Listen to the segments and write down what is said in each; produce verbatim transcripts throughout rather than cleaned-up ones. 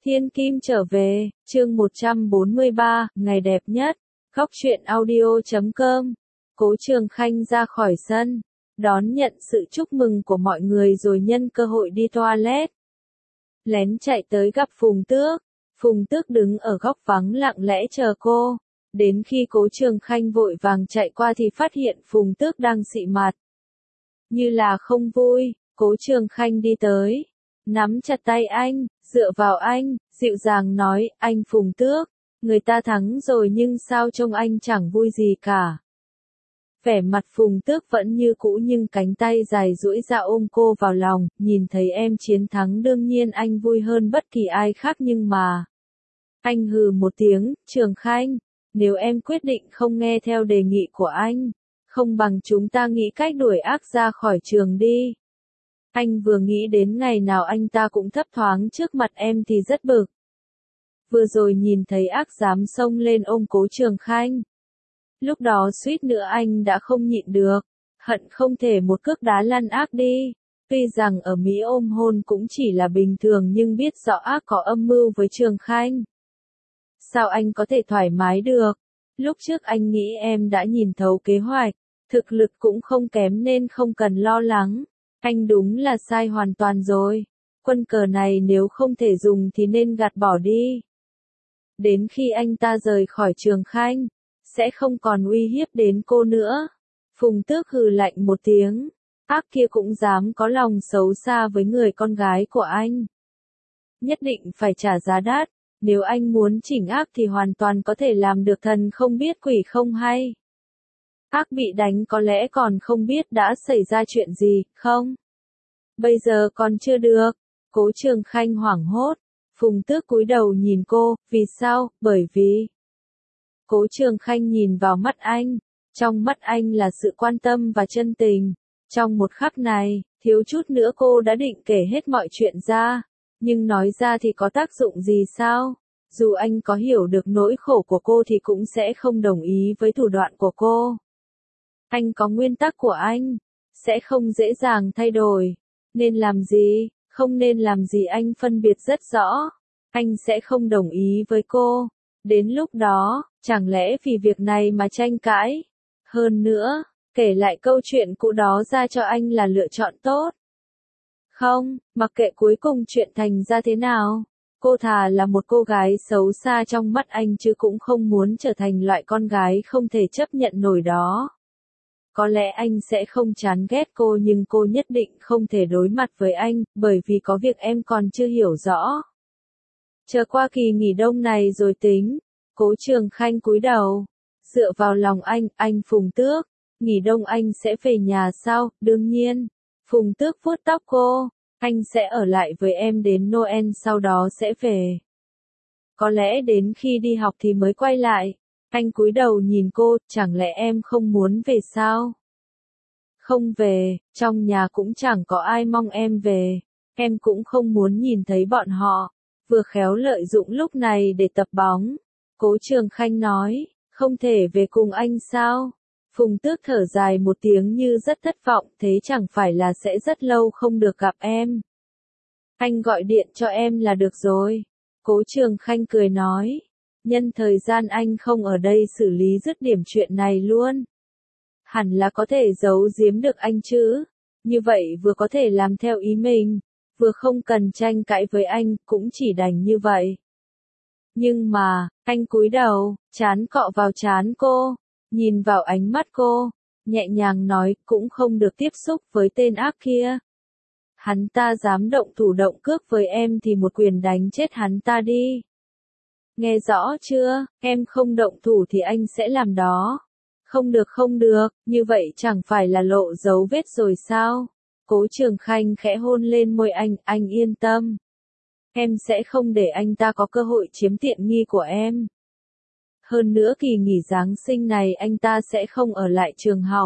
Thiên Kim trở về, chương một trăm bốn mươi ba, ngày đẹp nhất, góc truyện audio chấm com. Cố Trường Khanh ra khỏi sân, đón nhận sự chúc mừng của mọi người rồi nhân cơ hội đi toilet. Lén chạy tới gặp Phùng Tước, Phùng Tước đứng ở góc vắng lặng lẽ chờ cô. Đến khi Cố Trường Khanh vội vàng chạy qua thì phát hiện Phùng Tước đang xị mặt. Như là không vui, Cố Trường Khanh đi tới, nắm chặt tay anh, dựa vào anh, dịu dàng nói, anh Phùng Tước, người ta thắng rồi nhưng sao trông anh chẳng vui gì cả. Vẻ mặt Phùng Tước vẫn như cũ nhưng cánh tay dài duỗi ra ôm cô vào lòng, nhìn thấy em chiến thắng đương nhiên anh vui hơn bất kỳ ai khác nhưng mà. Anh hừ một tiếng, Trường Khanh, nếu em quyết định không nghe theo đề nghị của anh, không bằng chúng ta nghĩ cách đuổi ác ra khỏi trường đi. Anh vừa nghĩ đến ngày nào anh ta cũng thấp thoáng trước mặt em thì rất bực. Vừa rồi nhìn thấy ác dám xông lên ôm Cố Trường Khanh. Lúc đó suýt nữa anh đã không nhịn được, hận không thể một cước đá lăn ác đi. Tuy rằng ở Mỹ ôm hôn cũng chỉ là bình thường nhưng biết rõ ác có âm mưu với Trường Khanh. Sao anh có thể thoải mái được? Lúc trước anh nghĩ em đã nhìn thấu kế hoạch, thực lực cũng không kém nên không cần lo lắng. Anh đúng là sai hoàn toàn rồi. Quân cờ này nếu không thể dùng thì nên gạt bỏ đi. Đến khi anh ta rời khỏi Trường Khanh, sẽ không còn uy hiếp đến cô nữa. Phùng Tước hừ lạnh một tiếng, ác kia cũng dám có lòng xấu xa với người con gái của anh. Nhất định phải trả giá đắt, nếu anh muốn chỉnh ác thì hoàn toàn có thể làm được thần không biết quỷ không hay. Ác bị đánh có lẽ còn không biết đã xảy ra chuyện gì, không? Bây giờ còn chưa được. Cố Trường Khanh hoảng hốt. Phùng Tước cúi đầu nhìn cô, vì sao? Bởi vì. Cố Trường Khanh nhìn vào mắt anh. Trong mắt anh là sự quan tâm và chân tình. Trong một khắc này, thiếu chút nữa cô đã định kể hết mọi chuyện ra. Nhưng nói ra thì có tác dụng gì sao? Dù anh có hiểu được nỗi khổ của cô thì cũng sẽ không đồng ý với thủ đoạn của cô. Anh có nguyên tắc của anh, sẽ không dễ dàng thay đổi. Nên làm gì, không nên làm gì anh phân biệt rất rõ. Anh sẽ không đồng ý với cô. Đến lúc đó, chẳng lẽ vì việc này mà tranh cãi? Hơn nữa, kể lại câu chuyện cũ đó ra cho anh là lựa chọn tốt. Không, mặc kệ cuối cùng chuyện thành ra thế nào. Cô thà là một cô gái xấu xa trong mắt anh chứ cũng không muốn trở thành loại con gái không thể chấp nhận nổi đó. Có lẽ anh sẽ không chán ghét cô nhưng cô nhất định không thể đối mặt với anh, bởi vì có việc em còn chưa hiểu rõ. Chờ qua kỳ nghỉ đông này rồi tính. Cố Trường Khanh cúi đầu, dựa vào lòng anh, anh Phùng Tước, nghỉ đông anh sẽ về nhà sao? Đương nhiên. Phùng Tước vuốt tóc cô, anh sẽ ở lại với em đến Noel sau đó sẽ về. Có lẽ đến khi đi học thì mới quay lại. Anh cúi đầu nhìn cô, chẳng lẽ em không muốn về sao? Không về, trong nhà cũng chẳng có ai mong em về. Em cũng không muốn nhìn thấy bọn họ. Vừa khéo lợi dụng lúc này để tập bóng. Cố Trường Khanh nói, không thể về cùng anh sao? Phùng Tước thở dài một tiếng như rất thất vọng, thế chẳng phải là sẽ rất lâu không được gặp em. Anh gọi điện cho em là được rồi. Cố Trường Khanh cười nói. Nhân thời gian anh không ở đây xử lý dứt điểm chuyện này luôn. Hẳn là có thể giấu giếm được anh chứ. Như vậy vừa có thể làm theo ý mình, vừa không cần tranh cãi với anh, cũng chỉ đành như vậy. Nhưng mà, anh cúi đầu, trán cọ vào trán cô, nhìn vào ánh mắt cô, nhẹ nhàng nói, cũng không được tiếp xúc với tên ác kia. Hắn ta dám động thủ động cước với em thì một quyền đánh chết hắn ta đi. Nghe rõ chưa, em không động thủ thì anh sẽ làm đó. Không được không được, như vậy chẳng phải là lộ dấu vết rồi sao? Cố Trường Khanh khẽ hôn lên môi anh, anh yên tâm. Em sẽ không để anh ta có cơ hội chiếm tiện nghi của em. Hơn nữa kỳ nghỉ Giáng sinh này anh ta sẽ không ở lại trường học.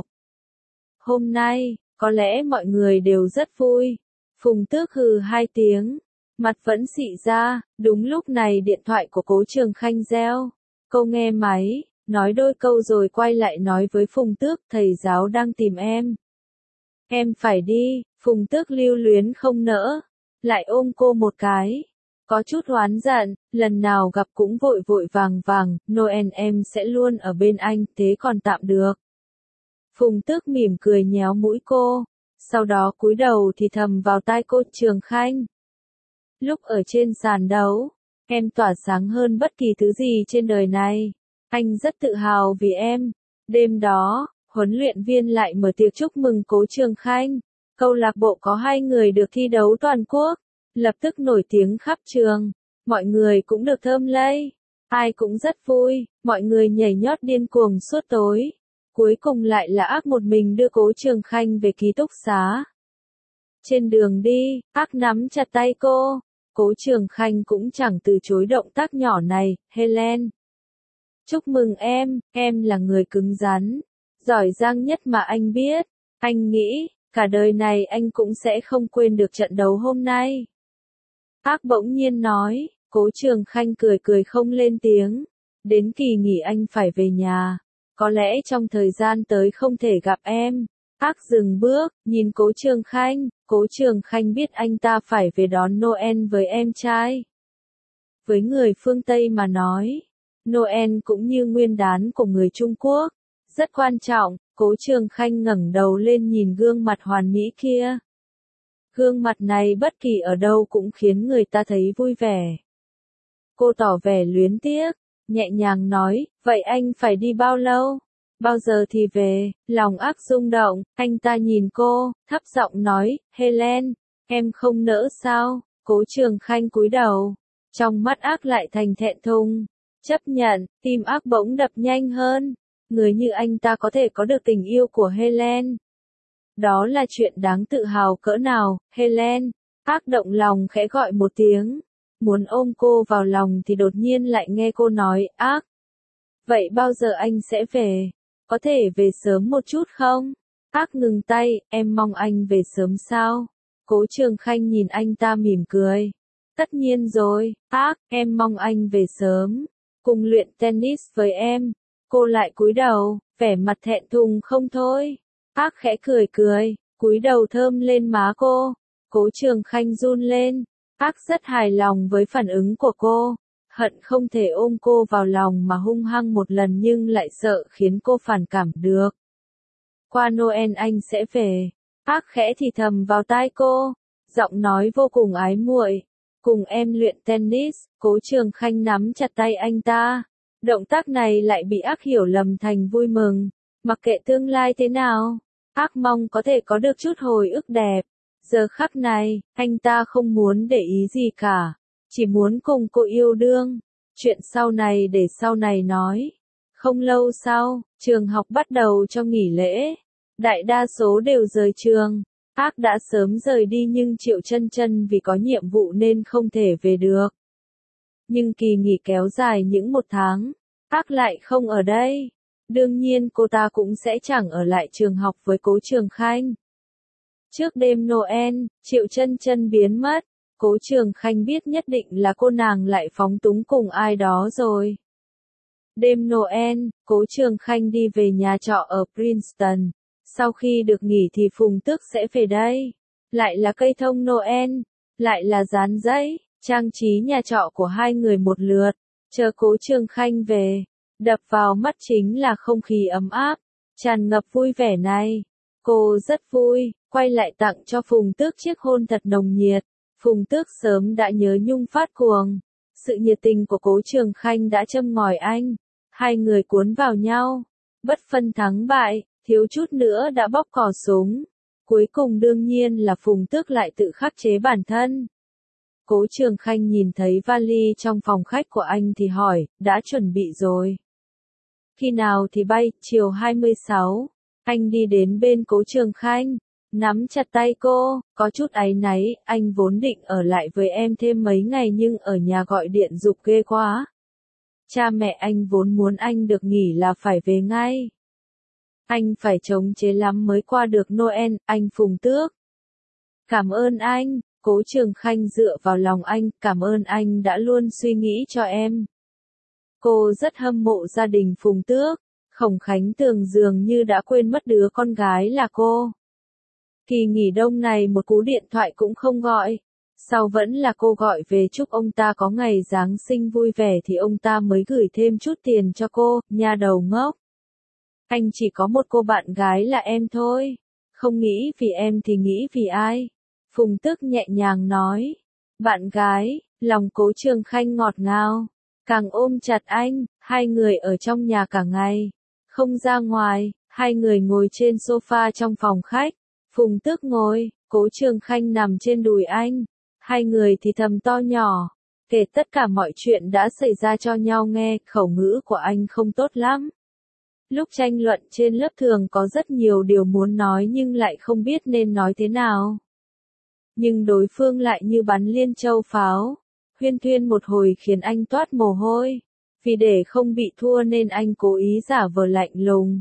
Hôm nay, có lẽ mọi người đều rất vui. Phùng Tước hừ hai tiếng. Mặt vẫn xị ra, đúng lúc này điện thoại của Cố Trường Khanh reo. Cô nghe máy, nói đôi câu rồi quay lại nói với Phùng Tước, thầy giáo đang tìm em. Em phải đi, Phùng Tước lưu luyến không nỡ, lại ôm cô một cái. Có chút oán giận, lần nào gặp cũng vội vội vàng vàng, Noel em sẽ luôn ở bên anh, thế còn tạm được. Phùng Tước mỉm cười nhéo mũi cô, sau đó cúi đầu thì thầm vào tai cô Trường Khanh. Lúc ở trên sàn đấu, em tỏa sáng hơn bất kỳ thứ gì trên đời này. Anh rất tự hào vì em. Đêm đó, huấn luyện viên lại mở tiệc chúc mừng Cố Trường Khanh. Câu lạc bộ có hai người được thi đấu toàn quốc, lập tức nổi tiếng khắp trường. Mọi người cũng được thơm lây. Ai cũng rất vui, mọi người nhảy nhót điên cuồng suốt tối. Cuối cùng lại là Ác một mình đưa Cố Trường Khanh về ký túc xá. Trên đường đi, Ác nắm chặt tay cô. Cố Trường Khanh cũng chẳng từ chối động tác nhỏ này, Helen. Chúc mừng em, em là người cứng rắn, giỏi giang nhất mà anh biết. Anh nghĩ, cả đời này anh cũng sẽ không quên được trận đấu hôm nay. Ác bỗng nhiên nói, Cố Trường Khanh cười cười không lên tiếng. Đến kỳ nghỉ anh phải về nhà, có lẽ trong thời gian tới không thể gặp em. Ác dừng bước, nhìn Cố Trường Khanh, Cố Trường Khanh biết anh ta phải về đón Noel với em trai. Với người phương Tây mà nói, Noel cũng như Nguyên đán của người Trung Quốc, rất quan trọng. Cố Trường Khanh ngẩng đầu lên nhìn gương mặt hoàn mỹ kia. Gương mặt này bất kỳ ở đâu cũng khiến người ta thấy vui vẻ. Cô tỏ vẻ luyến tiếc, nhẹ nhàng nói, vậy anh phải đi bao lâu? Bao giờ thì về? Lòng Ác rung động, anh ta nhìn cô, thấp giọng nói, Helen, em không nỡ sao? Cố Trường Khanh cúi đầu, trong mắt Ác lại thành thẹn thùng. Chấp nhận, tim Ác bỗng đập nhanh hơn. Người như anh ta có thể có được tình yêu của Helen. Đó là chuyện đáng tự hào cỡ nào, Helen. Ác động lòng khẽ gọi một tiếng. Muốn ôm cô vào lòng thì đột nhiên lại nghe cô nói, Ác. Vậy bao giờ anh sẽ về? Có thể về sớm một chút không? Ác ngừng tay, em mong anh về sớm sao? Cố Trường Khanh nhìn anh ta mỉm cười. Tất nhiên rồi, Ác, em mong anh về sớm. Cùng luyện tennis với em. Cô lại cúi đầu, vẻ mặt thẹn thùng không thôi. Ác khẽ cười cười, cúi đầu thơm lên má cô. Cố Trường Khanh run lên. Ác rất hài lòng với phản ứng của cô. Hận không thể ôm cô vào lòng mà hung hăng một lần nhưng lại sợ khiến cô phản cảm được. Qua Noel anh sẽ về. Ác khẽ thì thầm vào tai cô. Giọng nói vô cùng ái muội. Cùng em luyện tennis. Cố Trường Khanh nắm chặt tay anh ta. Động tác này lại bị Ác hiểu lầm thành vui mừng. Mặc kệ tương lai thế nào, Ác mong có thể có được chút hồi ức đẹp. Giờ khắc này, anh ta không muốn để ý gì cả. Chỉ muốn cùng cô yêu đương. Chuyện sau này để sau này nói. Không lâu sau, trường học bắt đầu cho nghỉ lễ. Đại đa số đều rời trường. Ác đã sớm rời đi nhưng Triệu Chân Chân vì có nhiệm vụ nên không thể về được. Nhưng kỳ nghỉ kéo dài những một tháng. Ác lại không ở đây. Đương nhiên cô ta cũng sẽ chẳng ở lại trường học với Cố Trường Khanh. Trước đêm Noel, Triệu Chân Chân biến mất. Cố Trường Khanh biết nhất định là cô nàng lại phóng túng cùng ai đó rồi. Đêm Noel, Cố Trường Khanh đi về nhà trọ ở Princeton. Sau khi được nghỉ thì Phùng Tước sẽ về đây. Lại là cây thông Noel, lại là dán giấy, trang trí nhà trọ của hai người một lượt. Chờ Cố Trường Khanh về, đập vào mắt chính là không khí ấm áp, tràn ngập vui vẻ này. Cô rất vui, quay lại tặng cho Phùng Tước chiếc hôn thật nồng nhiệt. Phùng Tước sớm đã nhớ nhung phát cuồng. Sự nhiệt tình của Cố Trường Khanh đã châm ngòi anh. Hai người cuốn vào nhau. Bất phân thắng bại, thiếu chút nữa đã bóp cò súng. Cuối cùng đương nhiên là Phùng Tước lại tự khắc chế bản thân. Cố Trường Khanh nhìn thấy vali trong phòng khách của anh thì hỏi, đã chuẩn bị rồi. Khi nào thì bay, chiều hai mươi sáu. Anh đi đến bên Cố Trường Khanh, nắm chặt tay cô, có chút áy náy, anh vốn định ở lại với em thêm mấy ngày nhưng ở nhà gọi điện giục ghê quá. Cha mẹ anh vốn muốn anh được nghỉ là phải về ngay. Anh phải chống chế lắm mới qua được Noel, anh Phùng Tước. Cảm ơn anh, Cố Trường Khanh dựa vào lòng anh, cảm ơn anh đã luôn suy nghĩ cho em. Cô rất hâm mộ gia đình Phùng Tước. Khổng Khánh Tường dường như đã quên mất đứa con gái là cô. Kỳ nghỉ đông này một cú điện thoại cũng không gọi. Sau vẫn là cô gọi về chúc ông ta có ngày Giáng sinh vui vẻ thì ông ta mới gửi thêm chút tiền cho cô, nha đầu ngốc. Anh chỉ có một cô bạn gái là em thôi. Không nghĩ vì em thì nghĩ vì ai? Phùng Tước nhẹ nhàng nói. Bạn gái, lòng Cố Trường Khanh ngọt ngào. Càng ôm chặt anh, hai người ở trong nhà cả ngày. Không ra ngoài, hai người ngồi trên sofa trong phòng khách. Phùng Tước ngồi, Cố Trường Khanh nằm trên đùi anh. Hai người thì thầm to nhỏ, kể tất cả mọi chuyện đã xảy ra cho nhau nghe, khẩu ngữ của anh không tốt lắm. Lúc tranh luận trên lớp thường có rất nhiều điều muốn nói nhưng lại không biết nên nói thế nào. Nhưng đối phương lại như bắn liên châu pháo, huyên thuyên một hồi khiến anh toát mồ hôi. Vì để không bị thua nên anh cố ý giả vờ lạnh lùng,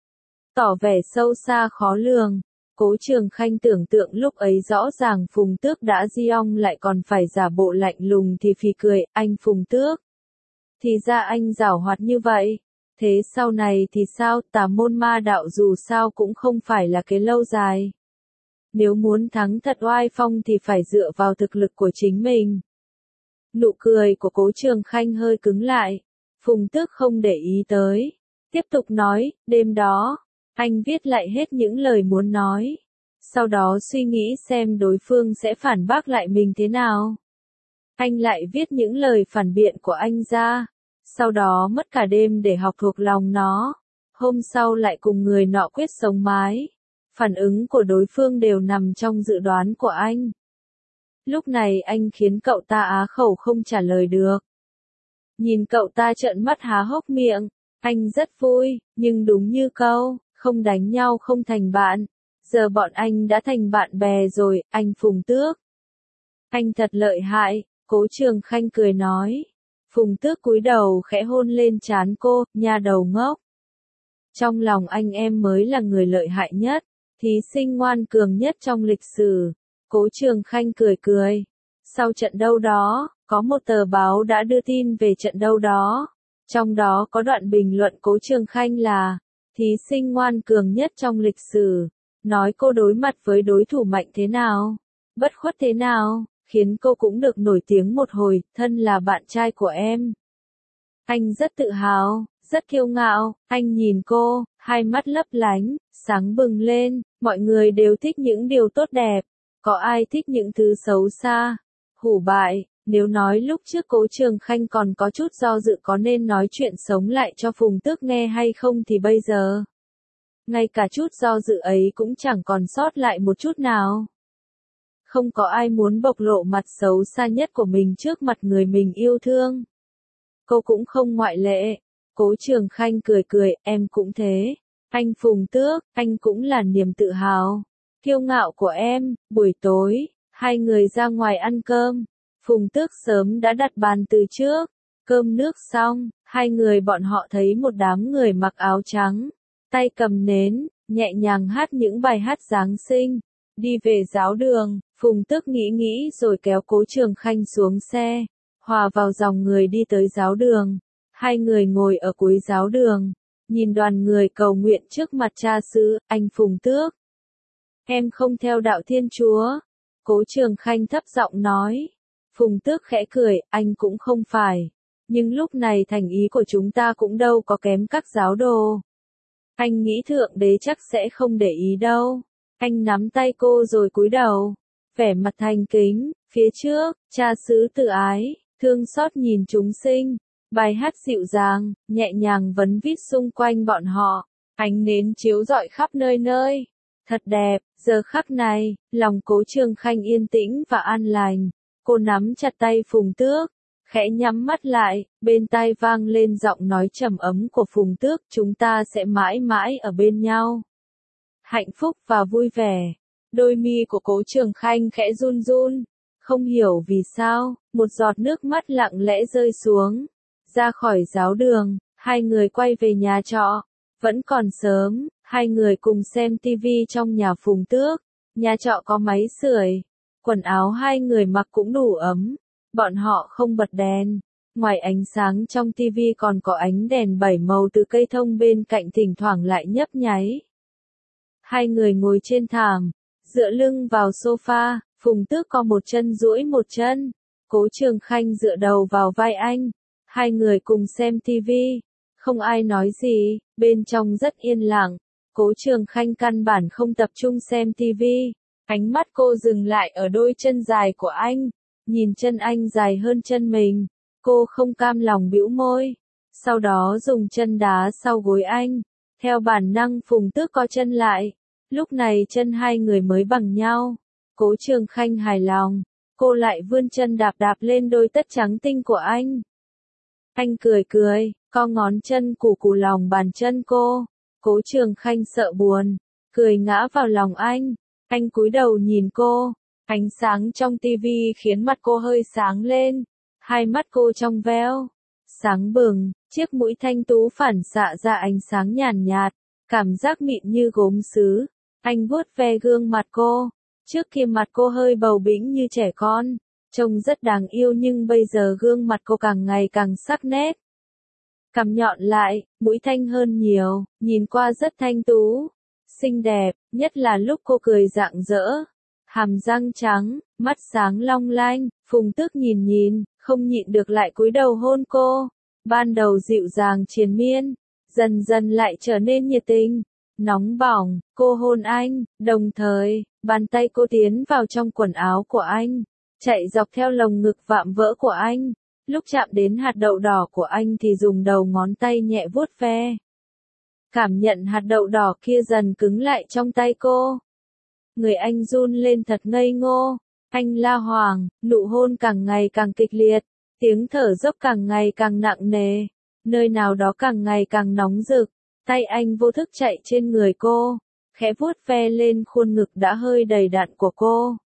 tỏ vẻ sâu xa khó lường. Cố Trường Khanh tưởng tượng lúc ấy rõ ràng Phùng Tước đã di ong lại còn phải giả bộ lạnh lùng thì phì cười, anh Phùng Tước. Thì ra anh giảo hoạt như vậy. Thế sau này thì sao, tà môn ma đạo dù sao cũng không phải là cái lâu dài. Nếu muốn thắng thật oai phong thì phải dựa vào thực lực của chính mình. Nụ cười của Cố Trường Khanh hơi cứng lại. Phùng Tước không để ý tới. Tiếp tục nói, đêm đó, anh viết lại hết những lời muốn nói. Sau đó suy nghĩ xem đối phương sẽ phản bác lại mình thế nào. Anh lại viết những lời phản biện của anh ra. Sau đó mất cả đêm để học thuộc lòng nó. Hôm sau lại cùng người nọ quyết sống mái. Phản ứng của đối phương đều nằm trong dự đoán của anh. Lúc này anh khiến cậu ta á khẩu không trả lời được. Nhìn cậu ta trợn mắt há hốc miệng, anh rất vui, nhưng đúng như câu, không đánh nhau không thành bạn. Giờ bọn anh đã thành bạn bè rồi, anh Phùng Tước. Anh thật lợi hại, Cố Trường Khanh cười nói. Phùng Tước cúi đầu khẽ hôn lên trán cô, nha đầu ngốc. Trong lòng anh em mới là người lợi hại nhất, thí sinh ngoan cường nhất trong lịch sử. Cố Trường Khanh cười cười. Sau trận đấu đó, có một tờ báo đã đưa tin về trận đấu đó. Trong đó có đoạn bình luận Cố Trường Khanh là thí sinh ngoan cường nhất trong lịch sử. Nói cô đối mặt với đối thủ mạnh thế nào, bất khuất thế nào, khiến cô cũng được nổi tiếng một hồi, thân là bạn trai của em. Anh rất tự hào, rất kiêu ngạo, anh nhìn cô, hai mắt lấp lánh, sáng bừng lên, mọi người đều thích những điều tốt đẹp, có ai thích những thứ xấu xa, hủ bại. Nếu nói lúc trước Cố Trường Khanh còn có chút do dự có nên nói chuyện sống lại cho Phùng Tước nghe hay không thì bây giờ, ngay cả chút do dự ấy cũng chẳng còn sót lại một chút nào. Không có ai muốn bộc lộ mặt xấu xa nhất của mình trước mặt người mình yêu thương. Cô cũng không ngoại lệ. Cố Trường Khanh cười cười, em cũng thế. Anh Phùng Tước, anh cũng là niềm tự hào, kiêu ngạo của em. Buổi tối, hai người ra ngoài ăn cơm. Phùng Tước sớm đã đặt bàn từ trước. Cơm nước xong, hai người bọn họ thấy một đám người mặc áo trắng, tay cầm nến, nhẹ nhàng hát những bài hát Giáng sinh. Đi về giáo đường, Phùng Tước nghĩ nghĩ rồi kéo Cố Trường Khanh xuống xe, hòa vào dòng người đi tới giáo đường. Hai người ngồi ở cuối giáo đường, nhìn đoàn người cầu nguyện trước mặt cha xứ, anh Phùng Tước. Em không theo đạo Thiên Chúa. Cố Trường Khanh thấp giọng nói. Phùng Tước khẽ cười, anh cũng không phải. Nhưng lúc này thành ý của chúng ta cũng đâu có kém các giáo đồ. Anh nghĩ Thượng Đế chắc sẽ không để ý đâu. Anh nắm tay cô rồi cúi đầu, vẻ mặt thành kính. Phía trước, cha xứ tự ái, thương xót nhìn chúng sinh. Bài hát dịu dàng, nhẹ nhàng vấn vít xung quanh bọn họ. Ánh nến chiếu rọi khắp nơi nơi. Thật đẹp, giờ khắc này, lòng Cố Trường Khanh yên tĩnh và an lành. Cô nắm chặt tay Phùng Tước, khẽ nhắm mắt lại, bên tai vang lên giọng nói trầm ấm của Phùng Tước, chúng ta sẽ mãi mãi ở bên nhau. Hạnh phúc và vui vẻ. Đôi mi của Cố Trường Khanh khẽ run run, không hiểu vì sao, một giọt nước mắt lặng lẽ rơi xuống. Ra khỏi giáo đường, hai người quay về nhà trọ. Vẫn còn sớm, hai người cùng xem tivi trong nhà Phùng Tước. Nhà trọ có máy sưởi, quần áo hai người mặc cũng đủ ấm. Bọn họ không bật đèn. Ngoài ánh sáng trong tivi còn có ánh đèn bảy màu từ cây thông bên cạnh thỉnh thoảng lại nhấp nháy. Hai người ngồi trên thảm, dựa lưng vào sofa, Phùng Tước co một chân duỗi một chân. Cố Trường Khanh dựa đầu vào vai anh. Hai người cùng xem tivi. Không ai nói gì, bên trong rất yên lặng. Cố Trường Khanh căn bản không tập trung xem tivi. Ánh mắt cô dừng lại ở đôi chân dài của anh. Nhìn chân anh dài hơn chân mình. Cô không cam lòng bĩu môi. Sau đó dùng chân đá sau gối anh. Theo bản năng Phùng Tước co chân lại. Lúc này chân hai người mới bằng nhau. Cố Trường Khanh hài lòng. Cô lại vươn chân đạp đạp lên đôi tất trắng tinh của anh. Anh cười cười, co ngón chân củ củ lòng bàn chân cô. Cố Trường Khanh sợ buồn. Cười ngã vào lòng anh. Anh cúi đầu nhìn cô. Ánh sáng trong tivi khiến mặt cô hơi sáng lên. Hai mắt cô trong veo. Sáng bừng, chiếc mũi thanh tú phản xạ ra ánh sáng nhàn nhạt. Cảm giác mịn như gốm sứ. Anh vuốt ve gương mặt cô. Trước kia mặt cô hơi bầu bĩnh như trẻ con. Trông rất đáng yêu nhưng bây giờ gương mặt cô càng ngày càng sắc nét. Cằm nhọn lại, mũi thanh hơn nhiều, nhìn qua rất thanh tú. Xinh đẹp, nhất là lúc cô cười rạng rỡ. Hàm răng trắng, mắt sáng long lanh. Phùng Tước nhìn nhìn, không nhịn được lại cúi đầu hôn cô. Ban đầu dịu dàng triền miên, dần dần lại trở nên nhiệt tình. Nóng bỏng, cô hôn anh, đồng thời, bàn tay cô tiến vào trong quần áo của anh, chạy dọc theo lồng ngực vạm vỡ của anh. Lúc chạm đến hạt đậu đỏ của anh thì dùng đầu ngón tay nhẹ vuốt ve. Cảm nhận hạt đậu đỏ kia dần cứng lại trong tay cô. Người anh run lên thật ngây ngô. Anh la hoảng, nụ hôn càng ngày càng kịch liệt, tiếng thở dốc càng ngày càng nặng nề, nơi nào đó càng ngày càng nóng rực. Tay anh vô thức chạy trên người cô, khẽ vuốt ve lên khuôn ngực đã hơi đầy đặn của cô.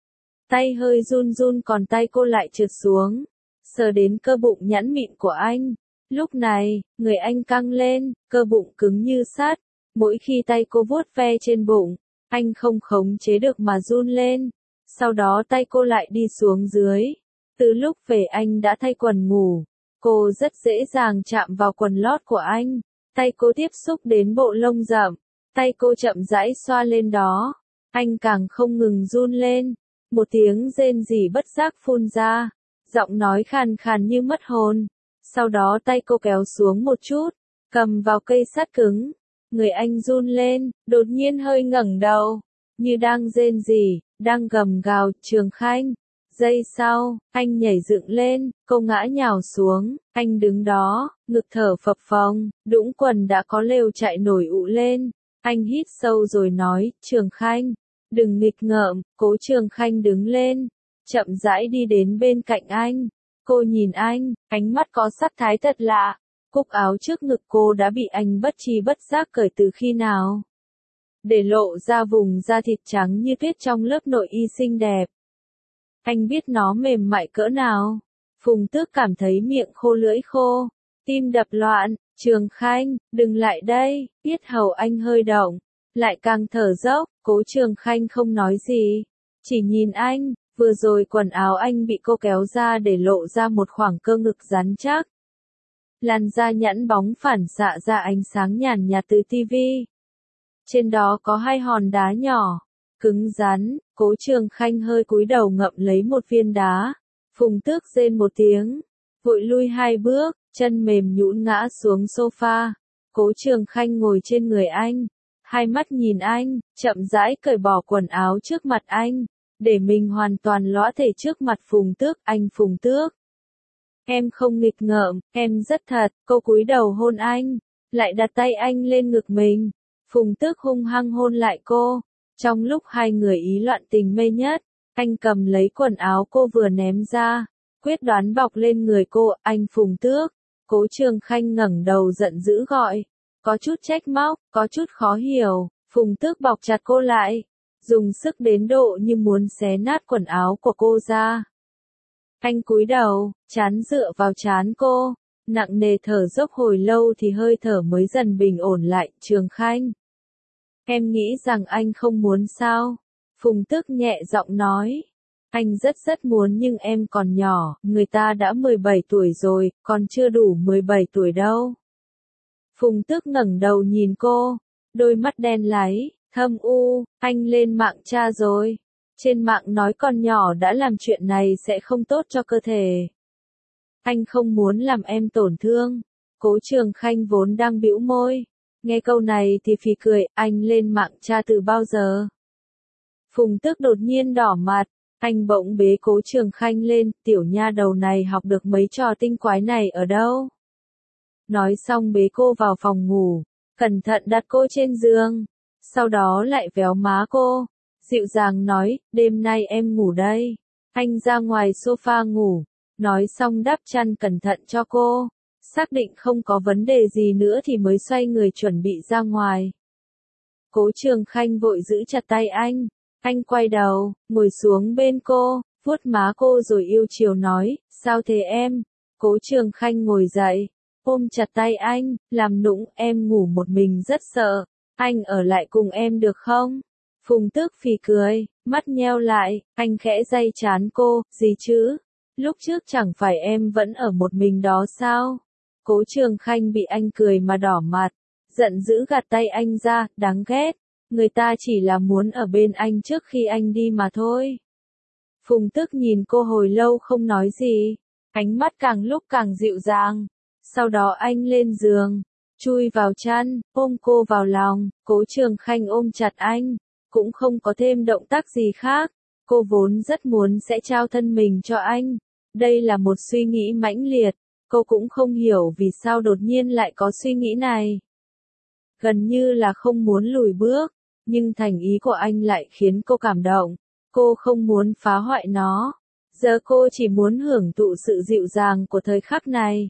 Tay hơi run run còn tay cô lại trượt xuống, sờ đến cơ bụng nhẵn mịn của anh. Lúc này, người anh căng lên, cơ bụng cứng như sắt. Mỗi khi tay cô vuốt ve trên bụng, anh không khống chế được mà run lên. Sau đó tay cô lại đi xuống dưới. Từ lúc về anh đã thay quần ngủ. Cô rất dễ dàng chạm vào quần lót của anh. Tay cô tiếp xúc đến bộ lông rậm. Tay cô chậm rãi xoa lên đó. Anh càng không ngừng run lên. Một tiếng rên rỉ bất giác phun ra. Giọng nói khàn khàn như mất hồn. Sau đó tay cô kéo xuống một chút. Cầm vào cây sắt cứng. Người anh run lên, đột nhiên hơi ngẩng đầu. Như đang rên rỉ, đang gầm gào, Trường Khanh. Giây sau, anh nhảy dựng lên, cô ngã nhào xuống, anh đứng đó, ngực thở phập phồng, đũng quần đã có lều chạy nổi ụ lên. Anh hít sâu rồi nói, Trường Khanh, đừng nghịch ngợm. Cố Trường Khanh đứng lên, chậm rãi đi đến bên cạnh anh. Cô nhìn anh, ánh mắt có sắc thái thật lạ. Cúc áo trước ngực cô đã bị anh bất tri bất giác cởi từ khi nào, để lộ ra vùng da thịt trắng như tuyết trong lớp nội y xinh đẹp. Anh biết nó mềm mại cỡ nào. Phùng Tước cảm thấy miệng khô lưỡi khô, tim đập loạn. Trường Khanh, đừng lại đây. Yết hầu anh hơi động, lại càng thở dốc. Cố Trường Khanh không nói gì, chỉ nhìn anh. Vừa rồi quần áo anh bị cô kéo ra để lộ ra một khoảng cơ ngực rắn chắc. Làn da nhẵn bóng phản xạ ra ánh sáng nhàn nhạt từ tivi. Trên đó có hai hòn đá nhỏ, cứng rắn. Cố Trường Khanh hơi cúi đầu ngậm lấy một viên đá. Phùng Tước rên một tiếng, vội lui hai bước, chân mềm nhũn ngã xuống sofa. Cố Trường Khanh ngồi trên người anh, hai mắt nhìn anh, chậm rãi cởi bỏ quần áo trước mặt anh, để mình hoàn toàn lõa thể trước mặt Phùng Tước. Anh Phùng Tước, em không nghịch ngợm, em rất thật. Cô cúi đầu hôn anh, lại đặt tay anh lên ngực mình. Phùng Tước hung hăng hôn lại cô. Trong lúc hai người ý loạn tình mê nhất, anh cầm lấy quần áo cô vừa ném ra, quyết đoán bọc lên người cô. Anh Phùng Tước. Cố Trường Khanh ngẩng đầu giận dữ gọi, có chút trách móc, có chút khó hiểu. Phùng Tước bọc chặt cô lại, dùng sức đến độ như muốn xé nát quần áo của cô ra. Anh cúi đầu, trán dựa vào trán cô, nặng nề thở dốc hồi lâu thì hơi thở mới dần bình ổn lại. Trường Khanh, em nghĩ rằng anh không muốn sao? Phùng Tước nhẹ giọng nói. Anh rất rất muốn nhưng em còn nhỏ, người ta đã mười bảy tuổi rồi, còn chưa đủ mười bảy tuổi đâu. Phùng Tước ngẩng đầu nhìn cô, đôi mắt đen láy, thâm u. Anh lên mạng tra rồi. Trên mạng nói con nhỏ đã làm chuyện này sẽ không tốt cho cơ thể. Anh không muốn làm em tổn thương. Cố Trường Khanh vốn đang bĩu môi. Nghe câu này thì phì cười, anh lên mạng tra từ bao giờ? Phùng Tước đột nhiên đỏ mặt, anh bỗng bế Cố Trường Khanh lên, tiểu nha đầu này học được mấy trò tinh quái này ở đâu? Nói xong bế cô vào phòng ngủ, cẩn thận đặt cô trên giường, sau đó lại véo má cô, dịu dàng nói, đêm nay em ngủ đây. Anh ra ngoài sofa ngủ, nói xong đắp chăn cẩn thận cho cô, xác định không có vấn đề gì nữa thì mới xoay người chuẩn bị ra ngoài. Cố Trường Khanh vội giữ chặt tay anh, anh quay đầu, ngồi xuống bên cô, vuốt má cô rồi yêu chiều nói, sao thế em? Cố Trường Khanh ngồi dậy, ôm chặt tay anh, làm nũng, em ngủ một mình rất sợ, anh ở lại cùng em được không? Phùng Tước phì cười, mắt nheo lại, anh khẽ day trán cô, gì chứ? Lúc trước chẳng phải em vẫn ở một mình đó sao? Cố Trường Khanh bị anh cười mà đỏ mặt, giận dữ gạt tay anh ra, đáng ghét, người ta chỉ là muốn ở bên anh trước khi anh đi mà thôi. Phùng Tước nhìn cô hồi lâu không nói gì, ánh mắt càng lúc càng dịu dàng, sau đó anh lên giường, chui vào chăn, ôm cô vào lòng, Cố Trường Khanh ôm chặt anh, cũng không có thêm động tác gì khác, cô vốn rất muốn sẽ trao thân mình cho anh, đây là một suy nghĩ mãnh liệt, cô cũng không hiểu vì sao đột nhiên lại có suy nghĩ này. Gần như là không muốn lùi bước, nhưng thành ý của anh lại khiến cô cảm động, cô không muốn phá hoại nó, giờ cô chỉ muốn hưởng thụ sự dịu dàng của thời khắc này.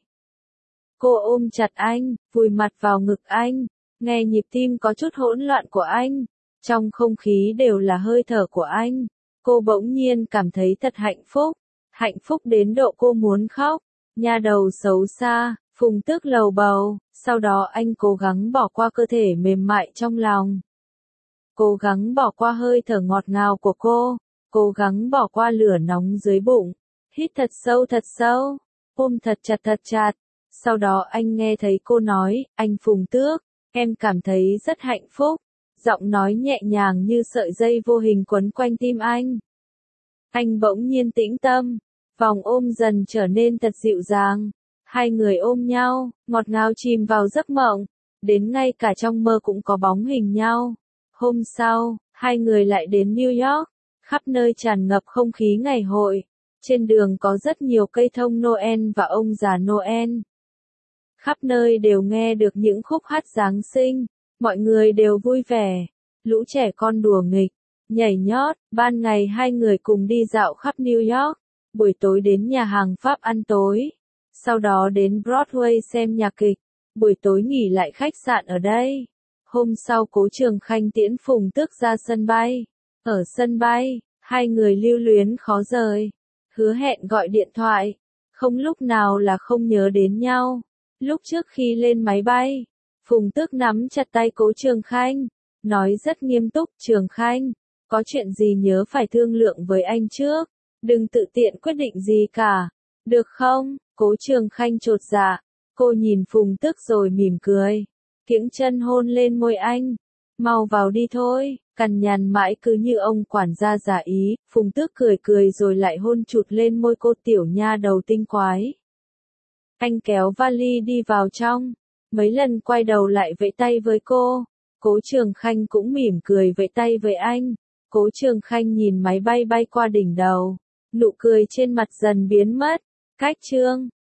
Cô ôm chặt anh, vùi mặt vào ngực anh, nghe nhịp tim có chút hỗn loạn của anh, trong không khí đều là hơi thở của anh, cô bỗng nhiên cảm thấy thật hạnh phúc, hạnh phúc đến độ cô muốn khóc, nha đầu xấu xa, Phùng Tước lầu bầu, sau đó anh cố gắng bỏ qua cơ thể mềm mại trong lòng. Cố gắng bỏ qua hơi thở ngọt ngào của cô, cố gắng bỏ qua lửa nóng dưới bụng, hít thật sâu thật sâu, ôm thật chặt thật chặt. Sau đó anh nghe thấy cô nói, anh Phùng Tước, em cảm thấy rất hạnh phúc, giọng nói nhẹ nhàng như sợi dây vô hình quấn quanh tim anh. Anh bỗng nhiên tĩnh tâm, vòng ôm dần trở nên thật dịu dàng, hai người ôm nhau, ngọt ngào chìm vào giấc mộng, đến ngay cả trong mơ cũng có bóng hình nhau. Hôm sau, hai người lại đến New York, khắp nơi tràn ngập không khí ngày hội, trên đường có rất nhiều cây thông Noel và ông già Noel. Khắp nơi đều nghe được những khúc hát Giáng sinh, mọi người đều vui vẻ, lũ trẻ con đùa nghịch, nhảy nhót, ban ngày hai người cùng đi dạo khắp New York, buổi tối đến nhà hàng Pháp ăn tối, sau đó đến Broadway xem nhạc kịch, buổi tối nghỉ lại khách sạn ở đây. Hôm sau Cố Trường Khanh tiễn Phùng Tước ra sân bay, ở sân bay, hai người lưu luyến khó rời, hứa hẹn gọi điện thoại, không lúc nào là không nhớ đến nhau. Lúc trước khi lên máy bay, Phùng Tước nắm chặt tay Cố Trường Khanh, nói rất nghiêm túc, Trường Khanh, có chuyện gì nhớ phải thương lượng với anh trước, đừng tự tiện quyết định gì cả, được không? Cố Trường Khanh chột dạ, cô nhìn Phùng Tước rồi mỉm cười, kiễng chân hôn lên môi anh, mau vào đi thôi, cằn nhằn mãi cứ như ông quản gia giả ý, Phùng Tước cười cười rồi lại hôn chụt lên môi cô, tiểu nha đầu tinh quái. Anh kéo vali đi vào trong, mấy lần quay đầu lại vẫy tay với cô, Cố Trường Khanh cũng mỉm cười vẫy tay với anh, Cố Trường Khanh nhìn máy bay bay qua đỉnh đầu, nụ cười trên mặt dần biến mất, cách chương.